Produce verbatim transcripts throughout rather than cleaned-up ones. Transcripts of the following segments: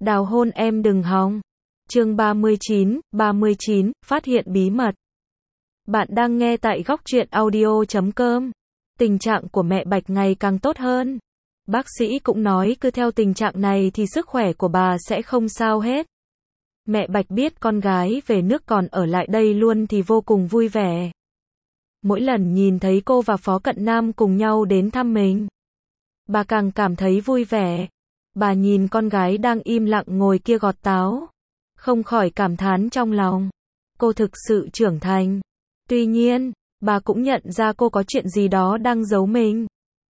Đào hôn em đừng hòng. Chương ba mươi chín, ba mươi chín, phát hiện bí mật. Bạn đang nghe tại góc truyện audio chấm com. Tình trạng của mẹ Bạch ngày càng tốt hơn. Bác sĩ cũng nói cứ theo tình trạng này thì sức khỏe của bà sẽ không sao hết. Mẹ Bạch biết con gái về nước còn ở lại đây luôn thì vô cùng vui vẻ. Mỗi lần nhìn thấy cô và Phó Cận Nam cùng nhau đến thăm mình, bà càng cảm thấy vui vẻ. Bà nhìn con gái đang im lặng ngồi kia gọt táo, không khỏi cảm thán trong lòng. Cô thực sự trưởng thành. Tuy nhiên, bà cũng nhận ra cô có chuyện gì đó đang giấu mình.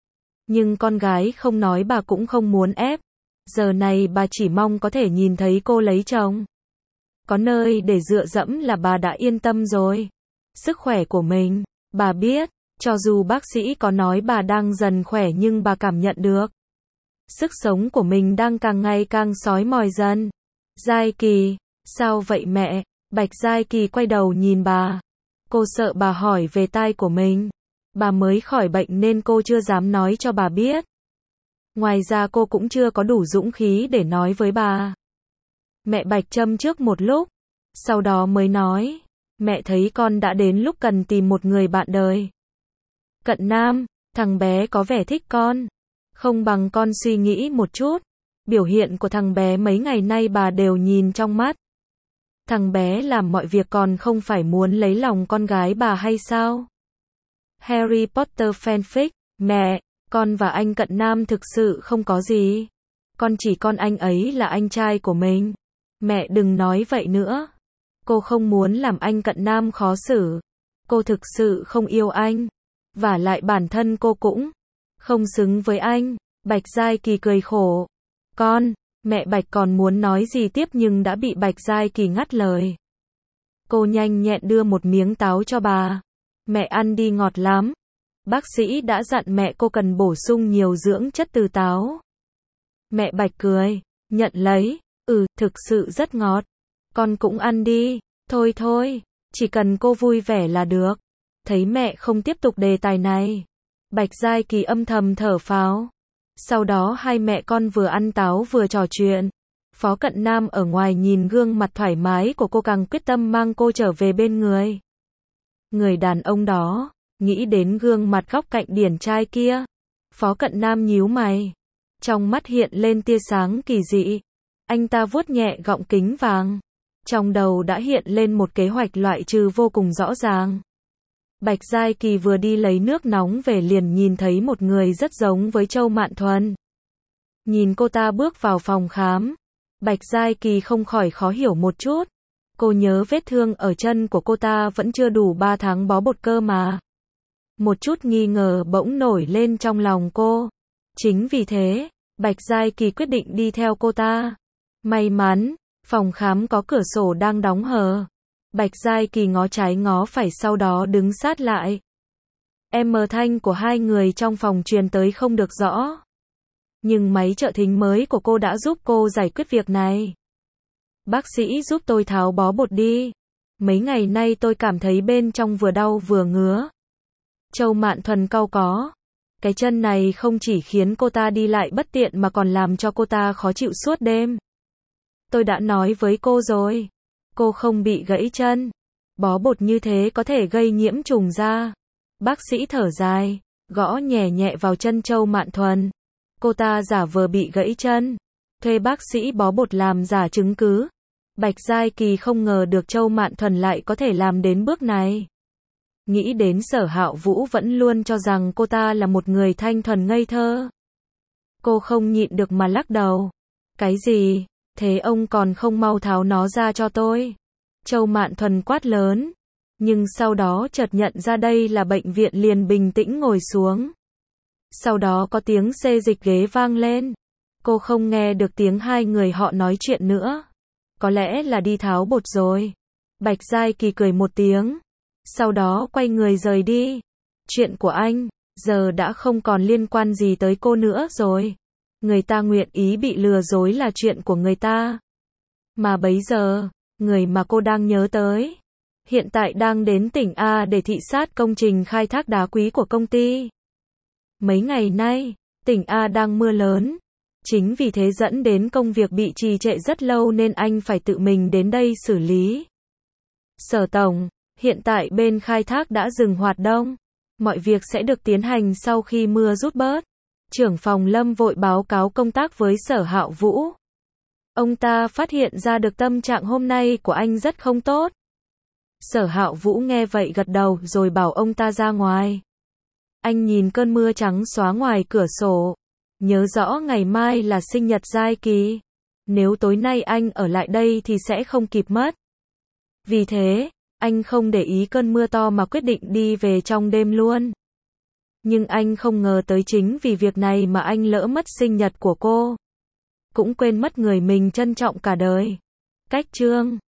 Nhưng con gái không nói bà cũng không muốn ép. Giờ này bà chỉ mong có thể nhìn thấy cô lấy chồng. Có nơi để dựa dẫm là bà đã yên tâm rồi. Sức khỏe của mình, bà biết, cho dù bác sĩ có nói bà đang dần khỏe nhưng bà cảm nhận được. Sức sống của mình đang càng ngày càng xói mòn dần. Giai Kỳ, sao vậy mẹ? Bạch Giai Kỳ quay đầu nhìn bà. Cô sợ bà hỏi về tai của mình. Bà mới khỏi bệnh nên cô chưa dám nói cho bà biết. Ngoài ra cô cũng chưa có đủ dũng khí để nói với bà. Mẹ Bạch châm trước một lúc, sau đó mới nói, mẹ thấy con đã đến lúc cần tìm một người bạn đời. Cận Nam, thằng bé có vẻ thích con. Không bằng con suy nghĩ một chút. Biểu hiện của thằng bé mấy ngày nay bà đều nhìn trong mắt. Thằng bé làm mọi việc còn không phải muốn lấy lòng con gái bà hay sao? Harry Potter fanfic, mẹ, con và anh Cận Nam thực sự không có gì. Con chỉ con anh ấy là anh trai của mình. Mẹ đừng nói vậy nữa. Cô không muốn làm anh Cận Nam khó xử. Cô thực sự không yêu anh. Vả lại bản thân cô cũng không xứng với anh. Bạch Giai Kỳ cười khổ. Con, mẹ Bạch còn muốn nói gì tiếp nhưng đã bị Bạch Giai Kỳ ngắt lời. Cô nhanh nhẹn đưa một miếng táo cho bà. Mẹ ăn đi ngọt lắm. Bác sĩ đã dặn mẹ cô cần bổ sung nhiều dưỡng chất từ táo. Mẹ Bạch cười, nhận lấy. Ừ, thực sự rất ngọt. Con cũng ăn đi. Thôi thôi, chỉ cần cô vui vẻ là được. Thấy mẹ không tiếp tục đề tài này, Bạch Giai Kỳ âm thầm thở phào. Sau đó hai mẹ con vừa ăn táo vừa trò chuyện. Phó Cận Nam ở ngoài nhìn gương mặt thoải mái của cô càng quyết tâm mang cô trở về bên người. Người đàn ông đó, nghĩ đến gương mặt góc cạnh điển trai kia. Phó Cận Nam nhíu mày. Trong mắt hiện lên tia sáng kỳ dị. Anh ta vuốt nhẹ gọng kính vàng. Trong đầu đã hiện lên một kế hoạch loại trừ vô cùng rõ ràng. Bạch Giai Kỳ vừa đi lấy nước nóng về liền nhìn thấy một người rất giống với Châu Mạn Thuần. Nhìn cô ta bước vào phòng khám, Bạch Giai Kỳ không khỏi khó hiểu một chút. Cô nhớ vết thương ở chân của cô ta vẫn chưa đủ ba tháng bó bột cơ mà. Một chút nghi ngờ bỗng nổi lên trong lòng cô. Chính vì thế, Bạch Giai Kỳ quyết định đi theo cô ta. May mắn, phòng khám có cửa sổ đang đóng hờ. Bạch Giai Kỳ ngó trái ngó phải sau đó đứng sát lại. Em mờ thanh của hai người trong phòng truyền tới không được rõ. Nhưng máy trợ thính mới của cô đã giúp cô giải quyết việc này. Bác sĩ giúp tôi tháo bó bột đi. Mấy ngày nay tôi cảm thấy bên trong vừa đau vừa ngứa. Châu Mạn Thuần cau có. Cái chân này không chỉ khiến cô ta đi lại bất tiện mà còn làm cho cô ta khó chịu suốt đêm. Tôi đã nói với cô rồi. Cô không bị gãy chân. Bó bột như thế có thể gây nhiễm trùng da. Bác sĩ thở dài, gõ nhẹ nhẹ vào chân Châu Mạn Thuần. Cô ta giả vờ bị gãy chân. Thuê bác sĩ bó bột làm giả chứng cứ. Bạch Giai Kỳ không ngờ được Châu Mạn Thuần lại có thể làm đến bước này. Nghĩ đến Sở Hạo Vũ vẫn luôn cho rằng cô ta là một người thanh thuần ngây thơ. Cô không nhịn được mà lắc đầu. Cái gì? Thế ông còn không mau tháo nó ra cho tôi. Châu Mạn Thuần quát lớn. Nhưng sau đó chợt nhận ra đây là bệnh viện liền bình tĩnh ngồi xuống. Sau đó có tiếng xê dịch ghế vang lên. Cô không nghe được tiếng hai người họ nói chuyện nữa. Có lẽ là đi tháo bột rồi. Bạch Giai Kỳ cười một tiếng. Sau đó quay người rời đi. Chuyện của anh, giờ đã không còn liên quan gì tới cô nữa rồi. Người ta nguyện ý bị lừa dối là chuyện của người ta. Mà bấy giờ, người mà cô đang nhớ tới, hiện tại đang đến tỉnh A để thị sát công trình khai thác đá quý của công ty. Mấy ngày nay, tỉnh A đang mưa lớn. Chính vì thế dẫn đến công việc bị trì trệ rất lâu nên anh phải tự mình đến đây xử lý. Sở tổng, hiện tại bên khai thác đã dừng hoạt động. Mọi việc sẽ được tiến hành sau khi mưa rút bớt. Trưởng phòng Lâm vội báo cáo công tác với Sở Hạo Vũ. Ông ta phát hiện ra được tâm trạng hôm nay của anh rất không tốt. Sở Hạo Vũ nghe vậy gật đầu rồi bảo ông ta ra ngoài. Anh nhìn cơn mưa trắng xóa ngoài cửa sổ. Nhớ rõ ngày mai là sinh nhật Giai Kỳ. Nếu tối nay anh ở lại đây thì sẽ không kịp mất. Vì thế, anh không để ý cơn mưa to mà quyết định đi về trong đêm luôn. Nhưng anh không ngờ tới chính vì việc này mà anh lỡ mất sinh nhật của cô. Cũng quên mất người mình trân trọng cả đời. Cách chương